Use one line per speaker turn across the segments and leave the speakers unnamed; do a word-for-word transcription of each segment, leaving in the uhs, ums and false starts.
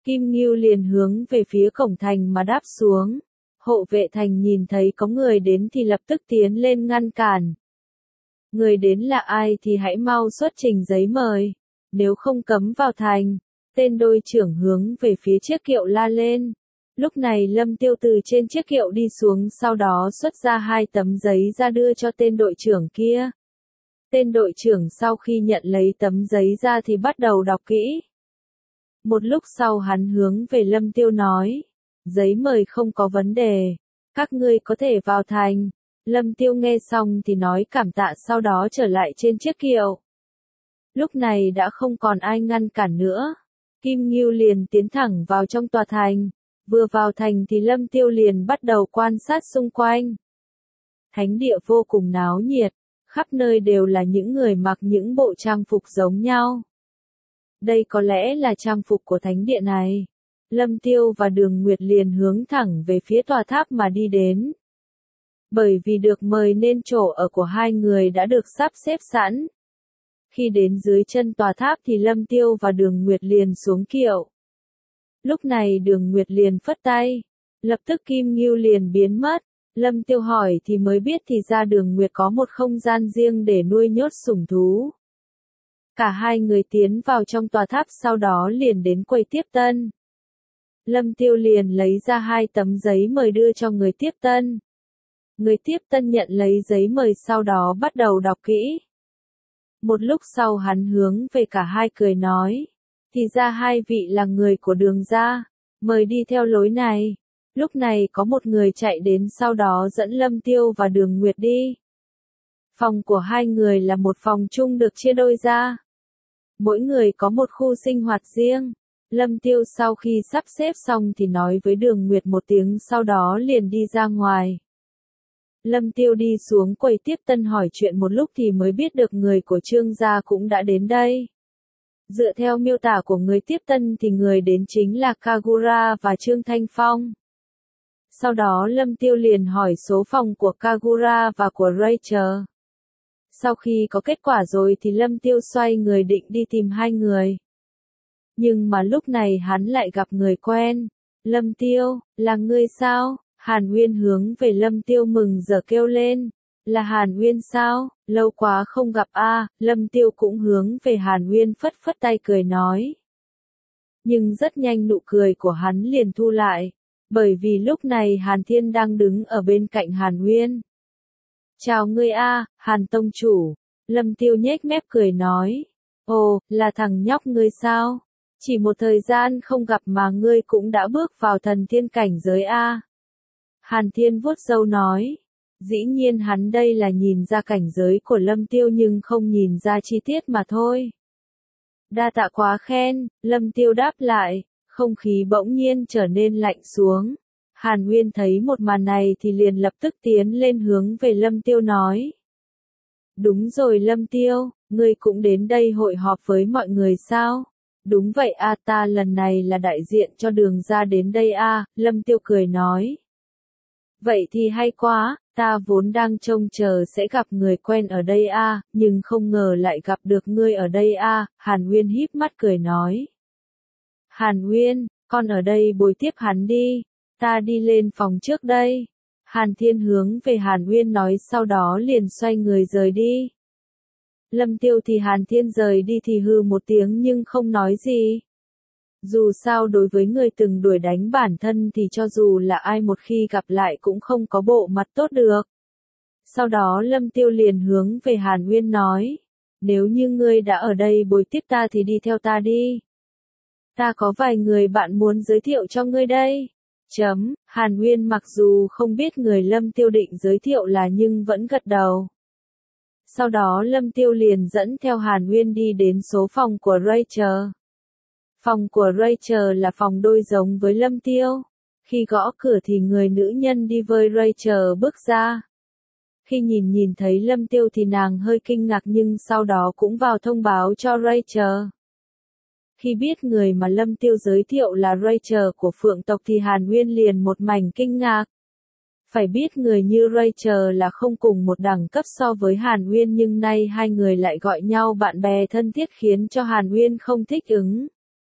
Kim Ngưu liền hướng về phía cổng thành mà đáp xuống. Hộ vệ thành nhìn thấy có người đến thì lập tức tiến lên ngăn cản. Người đến là ai thì hãy mau xuất trình giấy mời, nếu không cấm vào thành. Tên đội trưởng hướng về phía chiếc kiệu la lên. Lúc này Lâm Tiêu từ trên chiếc kiệu đi xuống, sau đó xuất ra hai tấm giấy ra đưa cho tên đội trưởng kia. Tên đội trưởng sau khi nhận lấy tấm giấy ra thì bắt đầu đọc kỹ. Một lúc sau hắn hướng về Lâm Tiêu nói, giấy mời không có vấn đề, các ngươi có thể vào thành. Lâm Tiêu nghe xong thì nói cảm tạ, sau đó trở lại trên chiếc kiệu. Lúc này đã không còn ai ngăn cản nữa. Kim Ngưu liền tiến thẳng vào trong tòa thành. Vừa vào thành thì Lâm Tiêu liền bắt đầu quan sát xung quanh. Thánh địa vô cùng náo nhiệt, khắp nơi đều là những người mặc những bộ trang phục giống nhau. Đây có lẽ là trang phục của thánh địa này. Lâm Tiêu và Đường Nguyệt liền hướng thẳng về phía tòa tháp mà đi đến. Bởi vì được mời nên chỗ ở của hai người đã được sắp xếp sẵn. Khi đến dưới chân tòa tháp thì Lâm Tiêu và Đường Nguyệt liền xuống kiệu. Lúc này Đường Nguyệt liền phất tay, lập tức Kim Ngưu liền biến mất. Lâm Tiêu hỏi thì mới biết thì ra Đường Nguyệt có một không gian riêng để nuôi nhốt sủng thú. Cả hai người tiến vào trong tòa tháp, sau đó liền đến quầy tiếp tân. Lâm Tiêu liền lấy ra hai tấm giấy mời đưa cho người tiếp tân. Người tiếp tân nhận lấy giấy mời sau đó bắt đầu đọc kỹ. Một lúc sau hắn hướng về cả hai cười nói, thì ra hai vị là người của Đường gia, mời đi theo lối này. Lúc này có một người chạy đến, sau đó dẫn Lâm Tiêu và Đường Nguyệt đi. Phòng của hai người là một phòng chung được chia đôi ra. Mỗi người có một khu sinh hoạt riêng. Lâm Tiêu sau khi sắp xếp xong thì nói với Đường Nguyệt một tiếng, sau đó liền đi ra ngoài. Lâm Tiêu đi xuống quầy tiếp tân hỏi chuyện một lúc thì mới biết được người của Trương gia cũng đã đến đây. Dựa theo miêu tả của người tiếp tân thì người đến chính là Kagura và Trương Thanh Phong. Sau đó Lâm Tiêu liền hỏi số phòng của Kagura và của Rachel. Sau khi có kết quả rồi thì Lâm Tiêu xoay người định đi tìm hai người. Nhưng mà lúc này hắn lại gặp người quen. Lâm Tiêu, là ngươi sao? Hàn Uyên hướng về Lâm Tiêu mừng rỡ kêu lên. Là Hàn Uyên sao? Lâu quá không gặp a. À. Lâm Tiêu cũng hướng về Hàn Uyên phất phất tay cười nói. Nhưng rất nhanh nụ cười của hắn liền thu lại. Bởi vì lúc này Hàn Thiên đang đứng ở bên cạnh Hàn Uyên. Chào ngươi a, à, Hàn tông chủ. Lâm Tiêu nhếch mép cười nói. Ồ, là thằng nhóc ngươi sao? Chỉ một thời gian không gặp mà ngươi cũng đã bước vào thần thiên cảnh giới a. À. Hàn Thiên vuốt râu nói. Dĩ nhiên hắn đây là nhìn ra cảnh giới của Lâm Tiêu nhưng không nhìn ra chi tiết mà thôi. Đa tạ quá khen, Lâm Tiêu đáp lại, không khí bỗng nhiên trở nên lạnh xuống. Hàn Uyên thấy một màn này thì liền lập tức tiến lên hướng về Lâm Tiêu nói. Đúng rồi Lâm Tiêu, ngươi cũng đến đây hội họp với mọi người sao? Đúng vậy a, ta lần này là đại diện cho Đường gia đến đây a, Lâm Tiêu cười nói. Vậy thì hay quá, ta vốn đang trông chờ sẽ gặp người quen ở đây a, nhưng không ngờ lại gặp được ngươi ở đây a, Hàn Uyên híp mắt cười nói. Hàn Uyên, con ở đây bồi tiếp hắn đi, ta đi lên phòng trước đây. Hàn Thiên hướng về Hàn Uyên nói, sau đó liền xoay người rời đi. Lâm Tiêu thì Hàn Thiên rời đi thì hư một tiếng nhưng không nói gì. Dù sao đối với người từng đuổi đánh bản thân thì cho dù là ai một khi gặp lại cũng không có bộ mặt tốt được. Sau đó Lâm Tiêu liền hướng về Hàn Uyên nói. Nếu như ngươi đã ở đây bồi tiếp ta thì đi theo ta đi. Ta có vài người bạn muốn giới thiệu cho ngươi đây. Chấm, Hàn Uyên mặc dù không biết người Lâm Tiêu định giới thiệu là nhưng vẫn gật đầu. Sau đó Lâm Tiêu liền dẫn theo Hàn Uyên đi đến số phòng của Rachel. Phòng của Rachel là phòng đôi giống với Lâm Tiêu. Khi gõ cửa thì người nữ nhân đi với Rachel bước ra. Khi nhìn nhìn thấy Lâm Tiêu thì nàng hơi kinh ngạc nhưng sau đó cũng vào thông báo cho Rachel. Khi biết người mà Lâm Tiêu giới thiệu là Rachel của Phượng tộc thì Hàn Uyên liền một mảnh kinh ngạc. Phải biết người như Rachel là không cùng một đẳng cấp so với Hàn Uyên nhưng nay hai người lại gọi nhau bạn bè thân thiết khiến cho Hàn Uyên không thích ứng.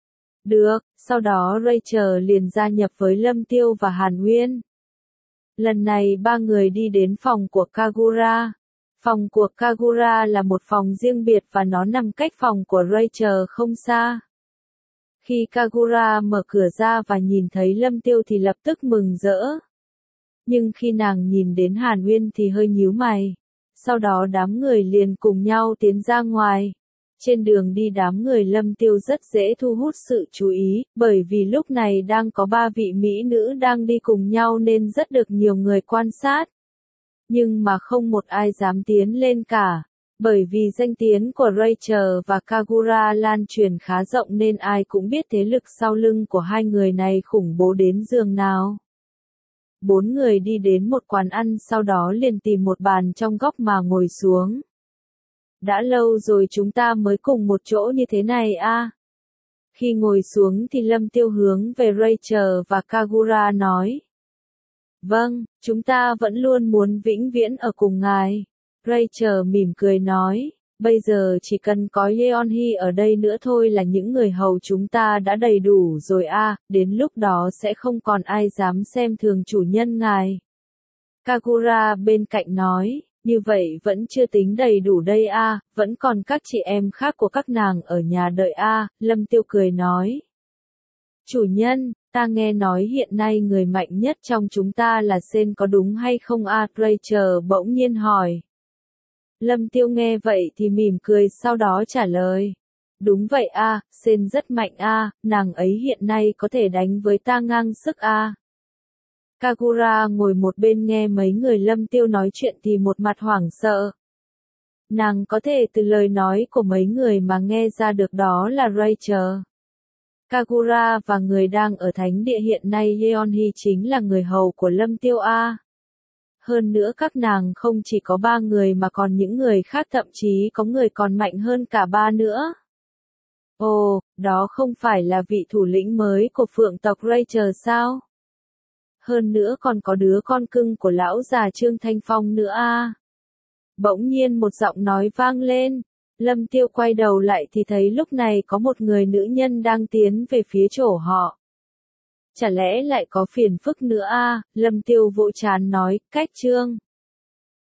Được, sau đó Rachel liền gia nhập với Lâm Tiêu và Hàn Uyên. Lần này ba người đi đến phòng của Kagura. Phòng của Kagura là một phòng riêng biệt và nó nằm cách phòng của Rachel không xa. Khi Kagura mở cửa ra và nhìn thấy Lâm Tiêu thì lập tức mừng rỡ. Nhưng khi nàng nhìn đến Hàn Uyên thì hơi nhíu mày. Sau đó đám người liền cùng nhau tiến ra ngoài. Trên đường đi đám người Lâm Tiêu rất dễ thu hút sự chú ý, bởi vì lúc này đang có ba vị mỹ nữ đang đi cùng nhau nên rất được nhiều người quan sát. Nhưng mà không một ai dám tiến lên cả, bởi vì danh tiếng của Rachel và Kagura lan truyền khá rộng nên ai cũng biết thế lực sau lưng của hai người này khủng bố đến giường nào. Bốn người đi đến một quán ăn sau đó liền tìm một bàn trong góc mà ngồi xuống. Đã lâu rồi chúng ta mới cùng một chỗ như thế này a. Khi ngồi xuống thì Lâm Tiêu hướng về Rachel và Kagura nói. Vâng, chúng ta vẫn luôn muốn vĩnh viễn ở cùng ngài. Rachel mỉm cười nói, bây giờ chỉ cần có Yeonhee ở đây nữa thôi là những người hầu chúng ta đã đầy đủ rồi a, đến lúc đó sẽ không còn ai dám xem thường chủ nhân ngài. Kagura bên cạnh nói, như vậy vẫn chưa tính đầy đủ đây a, vẫn còn các chị em khác của các nàng ở nhà đợi a, Lâm Tiêu cười nói. Chủ nhân, ta nghe nói hiện nay người mạnh nhất trong chúng ta là Sen có đúng hay không a? Rachel bỗng nhiên hỏi. Lâm Tiêu nghe vậy thì mỉm cười sau đó trả lời. Đúng vậy a, Sen rất mạnh a, nàng ấy hiện nay có thể đánh với ta ngang sức a. Kagura ngồi một bên nghe mấy người Lâm Tiêu nói chuyện thì một mặt hoảng sợ. Nàng có thể từ lời nói của mấy người mà nghe ra được đó là Rachel. Kagura và người đang ở thánh địa hiện nay Yeonhee chính là người hầu của Lâm Tiêu a. Hơn nữa các nàng không chỉ có ba người mà còn những người khác, thậm chí có người còn mạnh hơn cả ba nữa. Ồ, đó không phải là vị thủ lĩnh mới của phượng tộc Rachel sao? Hơn nữa còn có đứa con cưng của lão già Trương Thanh Phong nữa a. Bỗng nhiên một giọng nói vang lên. Lâm Tiêu quay đầu lại thì thấy lúc này có một người nữ nhân đang tiến về phía chỗ họ. Chả lẽ lại có phiền phức nữa a? Lâm Tiêu vỗ trán nói, cách Trương.